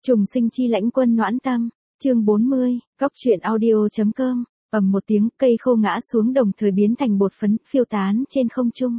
Trùng sinh chi lãnh quân noãn tâm, chương 40, góc truyện audio.com, ầm một tiếng cây khô ngã xuống đồng thời biến thành bột phấn phiêu tán trên không trung.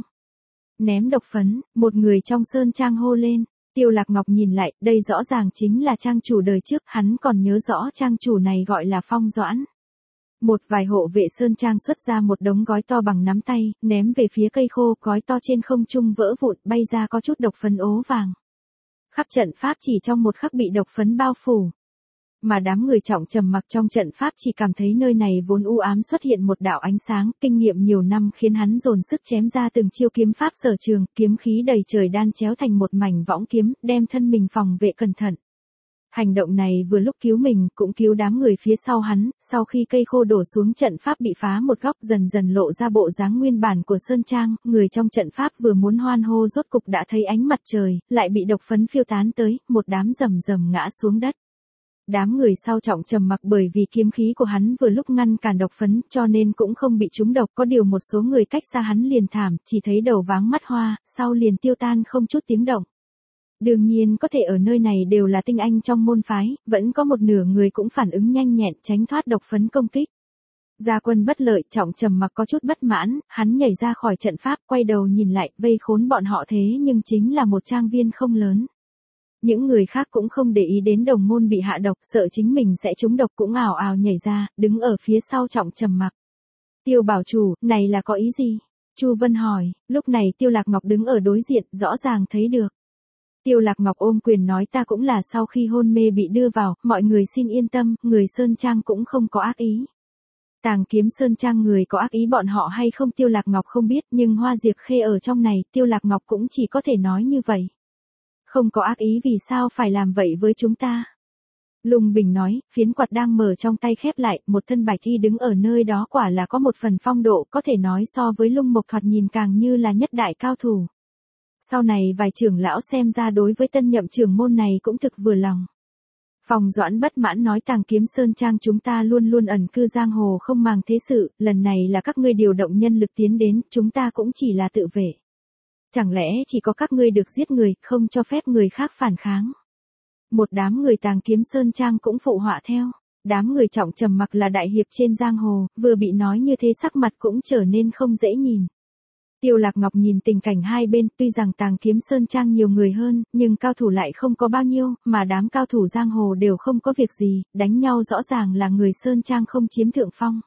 Ném độc phấn, một người trong sơn trang hô lên, Tiêu Lạc Ngọc nhìn lại, đây rõ ràng chính là trang chủ đời trước, hắn còn nhớ rõ trang chủ này gọi là Phong Doãn. Một vài hộ vệ sơn trang xuất ra một đống gói to bằng nắm tay, ném về phía cây khô, gói to trên không trung vỡ vụn, bay ra có chút độc phấn ố vàng. Khắp trận pháp chỉ trong một khắc bị độc phấn bao phủ. Mà đám người trọng trầm mặc trong trận pháp chỉ cảm thấy nơi này vốn u ám xuất hiện một đạo ánh sáng, kinh nghiệm nhiều năm khiến hắn dồn sức chém ra từng chiêu kiếm pháp sở trường, kiếm khí đầy trời đan chéo thành một mảnh võng kiếm, đem thân mình phòng vệ cẩn thận. Hành động này vừa lúc cứu mình, cũng cứu đám người phía sau hắn, sau khi cây khô đổ xuống trận pháp bị phá một góc dần dần lộ ra bộ dáng nguyên bản của sơn trang, người trong trận pháp vừa muốn hoan hô rốt cục đã thấy ánh mặt trời, lại bị độc phấn phiêu tán tới, một đám rầm rầm ngã xuống đất. Đám người sau trọng trầm mặc bởi vì kiếm khí của hắn vừa lúc ngăn cản độc phấn cho nên cũng không bị trúng độc, có điều một số người cách xa hắn liền thảm, chỉ thấy đầu váng mắt hoa, sau liền tiêu tan không chút tiếng động. Đương nhiên có thể ở nơi này đều là tinh anh trong môn phái, vẫn có một nửa người cũng phản ứng nhanh nhẹn tránh thoát độc phấn công kích. Gia quân bất lợi, trọng trầm mặc có chút bất mãn, hắn nhảy ra khỏi trận pháp, quay đầu nhìn lại, vây khốn bọn họ thế nhưng chính là một trang viên không lớn. Những người khác cũng không để ý đến đồng môn bị hạ độc, sợ chính mình sẽ trúng độc cũng ào ào nhảy ra, đứng ở phía sau trọng trầm mặc. Tiêu bảo chủ, này là có ý gì? Chu Vân hỏi, lúc này Tiêu Lạc Ngọc đứng ở đối diện, rõ ràng thấy được. Tiêu Lạc Ngọc ôm quyền nói ta cũng là sau khi hôn mê bị đưa vào, mọi người xin yên tâm, người Sơn Trang cũng không có ác ý. Tàng Kiếm Sơn Trang người có ác ý bọn họ hay không Tiêu Lạc Ngọc không biết, nhưng Hoa Diệp Khê ở trong này, Tiêu Lạc Ngọc cũng chỉ có thể nói như vậy. Không có ác ý vì sao phải làm vậy với chúng ta? Lung Bình nói, phiến quạt đang mở trong tay khép lại, một thân bạch y đứng ở nơi đó quả là có một phần phong độ, có thể nói so với Lung Mộc thoạt nhìn càng như là nhất đại cao thủ. Sau này vài trưởng lão xem ra đối với tân nhậm trưởng môn này cũng thực vừa lòng. Phong Doãn bất mãn nói Tàng Kiếm Sơn Trang chúng ta luôn luôn ẩn cư giang hồ không màng thế sự, lần này là các ngươi điều động nhân lực tiến đến, chúng ta cũng chỉ là tự vệ. Chẳng lẽ chỉ có các ngươi được giết người, không cho phép người khác phản kháng. Một đám người Tàng Kiếm Sơn Trang cũng phụ họa theo. Đám người trọng trầm mặc là đại hiệp trên giang hồ, vừa bị nói như thế sắc mặt cũng trở nên không dễ nhìn. Tiêu Lạc Ngọc nhìn tình cảnh hai bên, tuy rằng Tàng Kiếm Sơn Trang nhiều người hơn, nhưng cao thủ lại không có bao nhiêu, mà đám cao thủ giang hồ đều không có việc gì, đánh nhau rõ ràng là người Sơn Trang không chiếm thượng phong.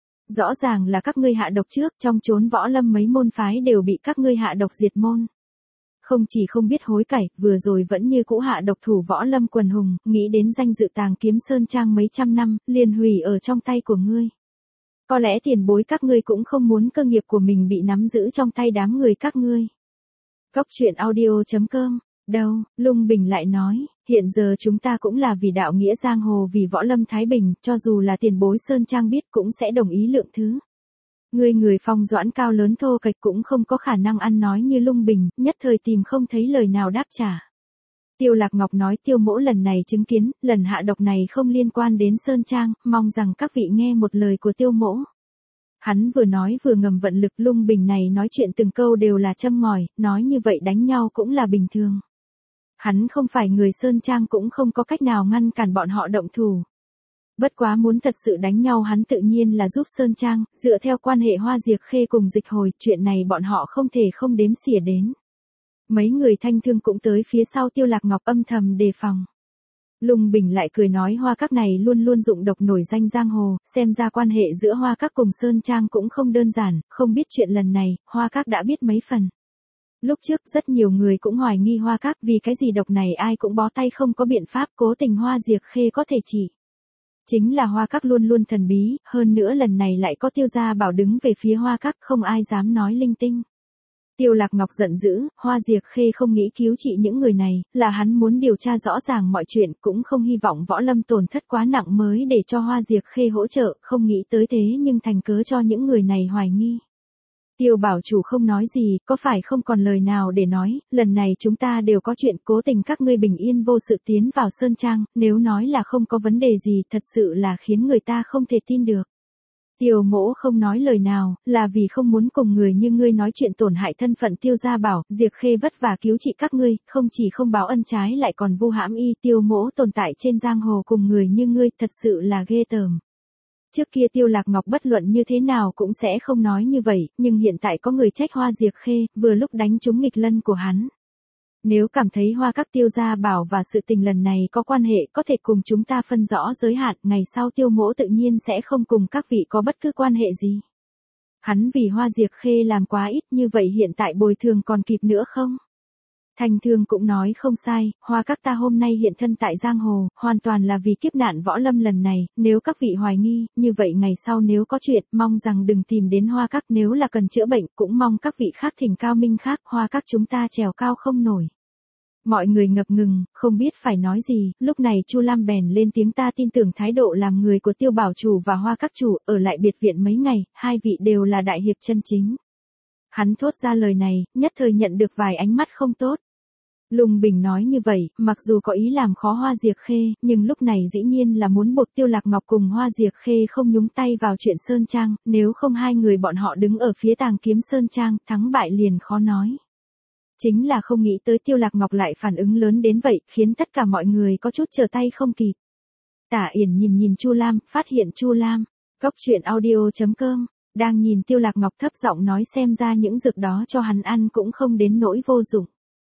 Rõ ràng là các ngươi hạ độc trước, trong chốn võ lâm mấy môn phái đều bị các ngươi hạ độc diệt môn. Không chỉ không biết hối cải, vừa rồi vẫn như cũ hạ độc thủ võ lâm quần hùng, nghĩ đến danh dự Tàng Kiếm Sơn Trang mấy trăm năm, liền hủy ở trong tay của ngươi. Có lẽ tiền bối các ngươi cũng không muốn cơ nghiệp của mình bị nắm giữ trong tay đám người các ngươi. Góc truyện audio.com, đâu, Lung Bình lại nói, hiện giờ chúng ta cũng là vì đạo nghĩa giang hồ vì võ lâm thái bình, cho dù là tiền bối Sơn Trang biết cũng sẽ đồng ý lượng thứ. Người Phong Doãn cao lớn thô kệch cũng không có khả năng ăn nói như Lung Bình, nhất thời tìm không thấy lời nào đáp trả. Tiêu Lạc Ngọc nói Tiêu mỗ lần này chứng kiến, lần hạ độc này không liên quan đến Sơn Trang, mong rằng các vị nghe một lời của Tiêu mỗ. Hắn vừa nói vừa ngầm vận lực Lung Bình này nói chuyện từng câu đều là châm ngòi, nói như vậy đánh nhau cũng là bình thường. Hắn không phải người Sơn Trang cũng không có cách nào ngăn cản bọn họ động thủ. Bất quá muốn thật sự đánh nhau hắn tự nhiên là giúp Sơn Trang, dựa theo quan hệ Hoa Diệp Khê cùng Dịch Hồi, chuyện này bọn họ không thể không đếm xỉa đến. Mấy người thanh thương cũng tới phía sau Tiêu Lạc Ngọc âm thầm đề phòng. Lung Bình lại cười nói Hoa Các này luôn luôn dụng độc nổi danh giang hồ, xem ra quan hệ giữa Hoa Các cùng Sơn Trang cũng không đơn giản, không biết chuyện lần này, Hoa Các đã biết mấy phần. Lúc trước rất nhiều người cũng hoài nghi Hoa Các vì cái gì độc này ai cũng bó tay không có biện pháp, cố tình Hoa Diệp Khê có thể chỉ. Chính là Hoa Các luôn luôn thần bí, hơn nữa lần này lại có Tiêu gia bảo đứng về phía Hoa Các, không ai dám nói linh tinh. Tiêu Lạc Ngọc giận dữ, Hoa Diệp Khê không nghĩ cứu trị những người này, là hắn muốn điều tra rõ ràng mọi chuyện, cũng không hy vọng võ lâm tổn thất quá nặng mới để cho Hoa Diệp Khê hỗ trợ, không nghĩ tới thế nhưng thành cớ cho những người này hoài nghi. Tiêu bảo chủ không nói gì, có phải không còn lời nào để nói, lần này chúng ta đều có chuyện, cố tình các ngươi bình yên vô sự tiến vào Sơn Trang, nếu nói là không có vấn đề gì thật sự là khiến người ta không thể tin được. Tiêu Mỗ không nói lời nào, là vì không muốn cùng người như ngươi nói chuyện tổn hại thân phận Tiêu gia bảo, Diệp Khê vất vả cứu trị các ngươi, không chỉ không báo ân trái lại còn vu hãm y. Tiêu Mỗ tồn tại trên giang hồ cùng người như ngươi, thật sự là ghê tởm. Trước kia Tiêu Lạc Ngọc bất luận như thế nào cũng sẽ không nói như vậy, nhưng hiện tại có người trách Hoa Diệp Khê, vừa lúc đánh trúng nghịch lân của hắn. Nếu cảm thấy Hoa các Tiêu gia bảo và sự tình lần này có quan hệ có thể cùng chúng ta phân rõ giới hạn, ngày sau Tiêu Mỗ tự nhiên sẽ không cùng các vị có bất cứ quan hệ gì. Hắn vì Hoa Diệp Khê làm quá ít, như vậy hiện tại bồi thường còn kịp nữa không? Thanh Thương cũng nói không sai, Hoa các ta hôm nay hiện thân tại giang hồ, hoàn toàn là vì kiếp nạn võ lâm lần này, nếu các vị hoài nghi, như vậy ngày sau nếu có chuyện, mong rằng đừng tìm đến Hoa các, nếu là cần chữa bệnh, cũng mong các vị khác thỉnh cao minh khác, Hoa các chúng ta trèo cao không nổi. Mọi người ngập ngừng, không biết phải nói gì, lúc này Chu Lam bèn lên tiếng, ta tin tưởng thái độ làm người của Tiêu bảo chủ và Hoa các chủ, ở lại biệt viện mấy ngày, hai vị đều là đại hiệp chân chính. Hắn thốt ra lời này, nhất thời nhận được vài ánh mắt không tốt. Lung Bình nói như vậy, mặc dù có ý làm khó Hoa Diệp Khê, nhưng lúc này dĩ nhiên là muốn buộc Tiêu Lạc Ngọc cùng Hoa Diệp Khê không nhúng tay vào chuyện Sơn Trang, nếu không hai người bọn họ đứng ở phía Tàng Kiếm Sơn Trang, thắng bại liền khó nói. Chính là không nghĩ tới Tiêu Lạc Ngọc lại phản ứng lớn đến vậy, khiến tất cả mọi người có chút trở tay không kịp. Tả Yển nhìn Chu Lam, phát hiện Chu Lam, Cốc Truyện Audio.com, đang nhìn Tiêu Lạc Ngọc thấp giọng nói xem ra những dược đó cho hắn ăn cũng không đến nỗi vô dụng.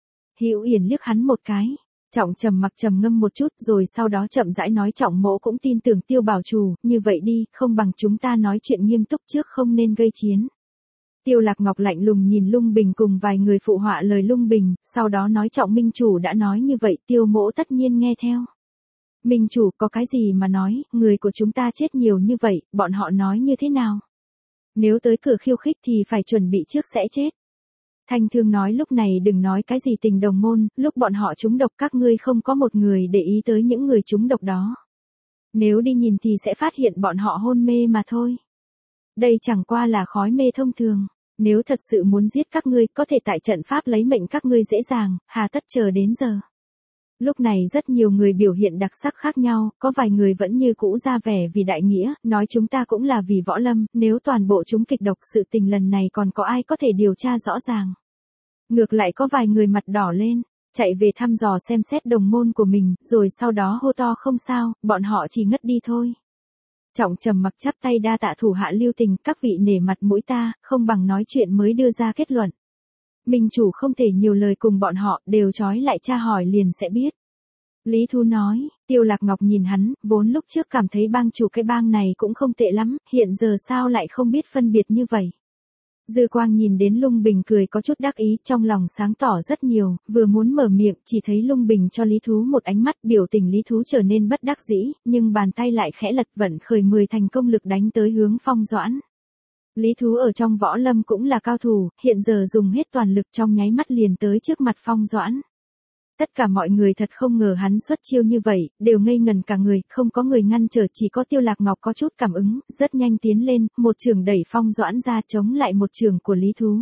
Hữu Yển liếc hắn một cái, Trọng trầm mặc trầm ngâm một chút rồi sau đó chậm rãi nói, Trọng mỗ cũng tin tưởng Tiêu bảo chủ, như vậy đi, không bằng chúng ta nói chuyện nghiêm túc trước, không nên gây chiến. Tiêu Lạc Ngọc lạnh lùng nhìn Lung Bình cùng vài người phụ họa lời Lung Bình, sau đó nói, Trọng minh chủ đã nói như vậy, Tiêu mỗ tất nhiên nghe theo. Minh chủ có cái gì mà nói, người của chúng ta chết nhiều như vậy, bọn họ nói như thế nào? Nếu tới cửa khiêu khích thì phải chuẩn bị trước sẽ chết. Thanh Thương nói, lúc này đừng nói cái gì tình đồng môn, lúc bọn họ trúng độc các ngươi không có một người để ý tới những người trúng độc đó. Nếu đi nhìn thì sẽ phát hiện bọn họ hôn mê mà thôi. Đây chẳng qua là khói mê thông thường. Nếu thật sự muốn giết các ngươi, có thể tại trận pháp lấy mệnh các ngươi dễ dàng, hà tất chờ đến giờ. Lúc này rất nhiều người biểu hiện đặc sắc khác nhau, có vài người vẫn như cũ ra vẻ vì đại nghĩa, nói chúng ta cũng là vì võ lâm, nếu toàn bộ chúng kịch độc sự tình lần này còn có ai có thể điều tra rõ ràng. Ngược lại có vài người mặt đỏ lên, chạy về thăm dò xem xét đồng môn của mình, rồi sau đó hô to không sao, bọn họ chỉ ngất đi thôi. Trọng trầm mặc chắp tay đa tạ thủ hạ lưu tình, các vị nể mặt mũi ta, không bằng nói chuyện mới đưa ra kết luận. Minh chủ không thể nhiều lời cùng bọn họ, đều trói lại tra hỏi liền sẽ biết. Lý Thu nói, Tiêu Lạc Ngọc nhìn hắn, vốn lúc trước cảm thấy bang chủ cái bang này cũng không tệ lắm, hiện giờ sao lại không biết phân biệt như vậy. Dư Quang nhìn đến Lung Bình cười có chút đắc ý, trong lòng sáng tỏ rất nhiều, vừa muốn mở miệng, chỉ thấy Lung Bình cho Lý Thú một ánh mắt, biểu tình Lý Thú trở nên bất đắc dĩ, nhưng bàn tay lại khẽ lật, vận khởi 10 thành công lực đánh tới hướng Phong Doãn. Lý Thú ở trong võ lâm cũng là cao thủ, hiện giờ dùng hết toàn lực trong nháy mắt liền tới trước mặt Phong Doãn. Tất cả mọi người thật không ngờ hắn xuất chiêu như vậy, đều ngây ngần cả người, không có người ngăn trở, chỉ có Tiêu Lạc Ngọc có chút cảm ứng, rất nhanh tiến lên, một trường đẩy Phong Doãn ra chống lại một trường của Lý Thú.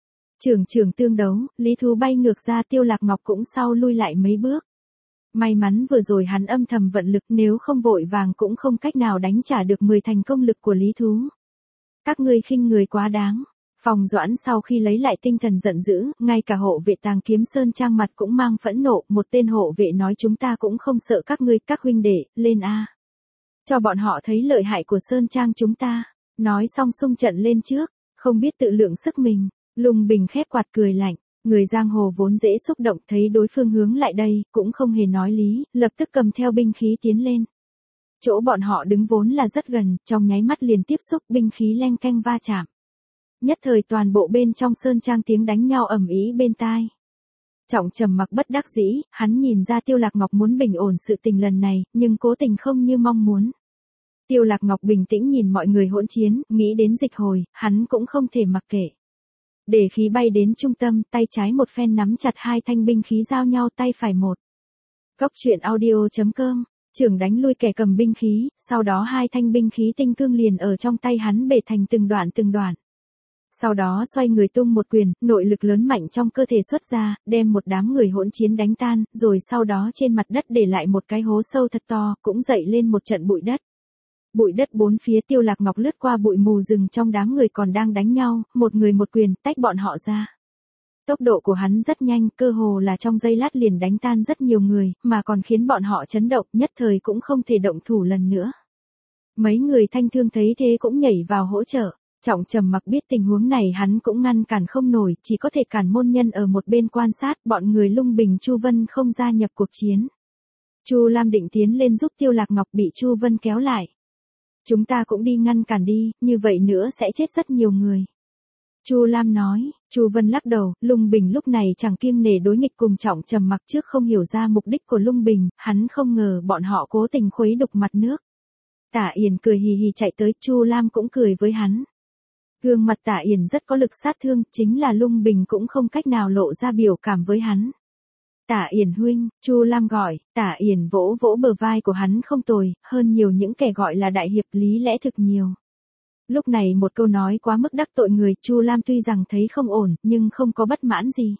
Trường tương đấu, Lý Thú bay ngược ra, Tiêu Lạc Ngọc cũng sau lui lại mấy bước. May mắn vừa rồi hắn âm thầm vận lực, nếu không vội vàng cũng không cách nào đánh trả được 10 thành công lực của Lý Thú. Các ngươi khinh người quá đáng. Phong Doãn sau khi lấy lại tinh thần giận dữ, ngay cả hộ vệ Tàng Kiếm Sơn Trang mặt cũng mang phẫn nộ, một tên hộ vệ nói chúng ta cũng không sợ các ngươi, các huynh đệ, lên a. Cho bọn họ thấy lợi hại của Sơn Trang chúng ta. Nói xong xung trận lên trước, không biết tự lượng sức mình. Lung Bình khép quạt cười lạnh, người giang hồ vốn dễ xúc động, thấy đối phương hướng lại đây, cũng không hề nói lý, lập tức cầm theo binh khí tiến lên. Chỗ bọn họ đứng vốn là rất gần, trong nháy mắt liền tiếp xúc, binh khí leng keng va chạm. Nhất thời toàn bộ bên trong Sơn Trang tiếng đánh nhau ầm ĩ bên tai. Trọng trầm mặc bất đắc dĩ, hắn nhìn ra Tiêu Lạc Ngọc muốn bình ổn sự tình lần này, nhưng cố tình không như mong muốn. Tiêu Lạc Ngọc bình tĩnh nhìn mọi người hỗn chiến, nghĩ đến dịch hồi, hắn cũng không thể mặc kệ. Để khí bay đến trung tâm, tay trái một phen nắm chặt hai thanh binh khí giao nhau, tay phải một. Cốc Truyện Audio.com, trưởng đánh lui kẻ cầm binh khí, sau đó hai thanh binh khí tinh cương liền ở trong tay hắn bể thành từng đoạn. Sau đó xoay người tung một quyền, nội lực lớn mạnh trong cơ thể xuất ra, đem một đám người hỗn chiến đánh tan, rồi sau đó trên mặt đất để lại một cái hố sâu thật to, cũng dậy lên một trận bụi đất. Bụi đất bốn phía Tiêu Lạc Ngọc lướt qua bụi mù rừng trong đám người còn đang đánh nhau, một người một quyền tách bọn họ ra. Tốc độ của hắn rất nhanh, cơ hồ là trong giây lát liền đánh tan rất nhiều người, mà còn khiến bọn họ chấn động, nhất thời cũng không thể động thủ lần nữa. Mấy người thanh thương thấy thế cũng nhảy vào hỗ trợ. Trọng Trầm Mặc biết tình huống này hắn cũng ngăn cản không nổi, chỉ có thể cản môn nhân ở một bên quan sát, bọn người Lung Bình Chu Vân không gia nhập cuộc chiến. Chu Lam định tiến lên giúp Tiêu Lạc Ngọc bị Chu Vân kéo lại. Chúng ta cũng đi ngăn cản đi, như vậy nữa sẽ chết rất nhiều người. Chu Lam nói. Chu Vân lắc đầu, Lung Bình lúc này chẳng kiêng nể đối nghịch cùng Trọng Trầm Mặc trước không hiểu ra mục đích của Lung Bình, hắn không ngờ bọn họ cố tình khuấy đục mặt nước. Tả Yển cười hì hì chạy tới, Chu Lam cũng cười với hắn. Gương mặt Tả Yển rất có lực sát thương, chính là Lung Bình cũng không cách nào lộ ra biểu cảm với hắn. Tả Yển huynh, Chu Lam gọi, Tả Yển vỗ vỗ bờ vai của hắn không tồi, hơn nhiều những kẻ gọi là đại hiệp lý lẽ thực nhiều. Lúc này một câu nói quá mức đắc tội người, Chu Lam tuy rằng thấy không ổn, nhưng không có bất mãn gì.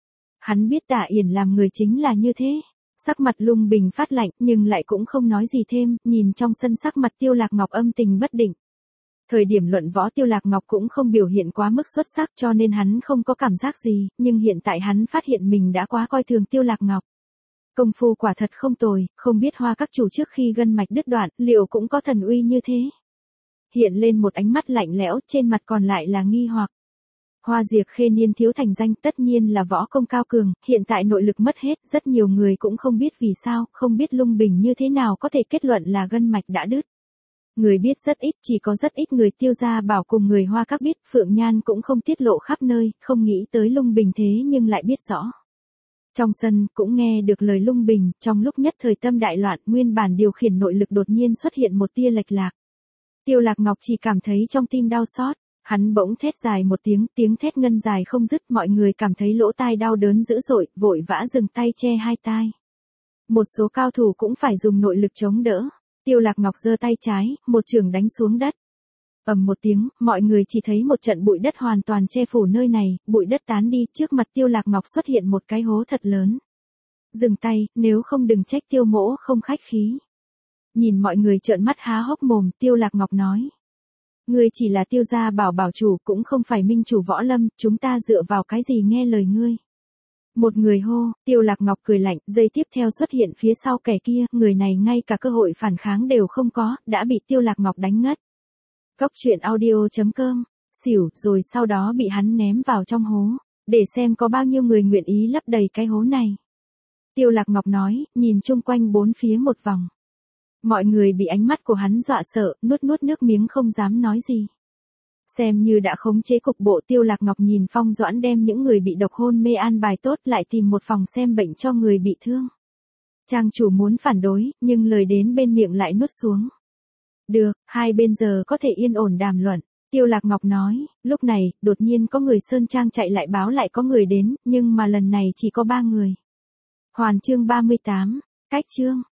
Hắn biết Tả Yển làm người chính là như thế. Sắc mặt Lung Bình phát lạnh, nhưng lại cũng không nói gì thêm, nhìn trong sân sắc mặt Tiêu Lạc Ngọc âm tình bất định. Thời điểm luận võ Tiêu Lạc Ngọc cũng không biểu hiện quá mức xuất sắc cho nên hắn không có cảm giác gì, nhưng hiện tại hắn phát hiện mình đã quá coi thường Tiêu Lạc Ngọc. Công phu quả thật không tồi, không biết Hoa các chủ trước khi gân mạch đứt đoạn, liệu cũng có thần uy như thế. Hiện lên một ánh mắt lạnh lẽo, trên mặt còn lại là nghi hoặc. Hoa Diệp Khê niên thiếu thành danh tất nhiên là võ công cao cường, hiện tại nội lực mất hết, rất nhiều người cũng không biết vì sao, không biết Lung Bình như thế nào có thể kết luận là gân mạch đã đứt. Người biết rất ít, chỉ có rất ít người Tiêu gia bảo cùng người Hoa các biết, Phượng Nhan cũng không tiết lộ khắp nơi, không nghĩ tới Lung Bình thế nhưng lại biết rõ. Trong sân, cũng nghe được lời Lung Bình, trong lúc nhất thời tâm đại loạn, nguyên bản điều khiển nội lực đột nhiên xuất hiện một tia lệch lạc. Tiêu Lạc Ngọc chỉ cảm thấy trong tim đau xót, hắn bỗng thét dài một tiếng, tiếng thét ngân dài không dứt, mọi người cảm thấy lỗ tai đau đớn dữ dội, vội vã dừng tay che hai tai. Một số cao thủ cũng phải dùng nội lực chống đỡ. Tiêu Lạc Ngọc giơ tay trái, một chưởng đánh xuống đất. Ầm một tiếng, mọi người chỉ thấy một trận bụi đất hoàn toàn che phủ nơi này, bụi đất tán đi, trước mặt Tiêu Lạc Ngọc xuất hiện một cái hố thật lớn. Dừng tay, nếu không đừng trách Tiêu mỗ không khách khí. Nhìn mọi người trợn mắt há hốc mồm, Tiêu Lạc Ngọc nói. Ngươi chỉ là Tiêu gia bảo chủ, cũng không phải minh chủ võ lâm, chúng ta dựa vào cái gì nghe lời ngươi. Một người hô, Tiêu Lạc Ngọc cười lạnh, giây tiếp theo xuất hiện phía sau kẻ kia, người này ngay cả cơ hội phản kháng đều không có, đã bị Tiêu Lạc Ngọc đánh ngất. Cốc truyện audio.com, xỉu, rồi sau đó bị hắn ném vào trong hố, để xem có bao nhiêu người nguyện ý lấp đầy cái hố này. Tiêu Lạc Ngọc nói, nhìn chung quanh bốn phía một vòng. Mọi người bị ánh mắt của hắn dọa sợ, nuốt nước miếng không dám nói gì. Xem như đã khống chế cục bộ, Tiêu Lạc Ngọc nhìn Phong Doãn đem những người bị độc hôn mê an bài tốt, lại tìm một phòng xem bệnh cho người bị thương. Trang chủ muốn phản đối, nhưng lời đến bên miệng lại nuốt xuống. Được, hai bên giờ có thể yên ổn đàm luận. Tiêu Lạc Ngọc nói, lúc này, đột nhiên có người Sơn Trang chạy lại báo lại có người đến, nhưng mà lần này chỉ có 3 người. Hoàn chương 38, cách chương.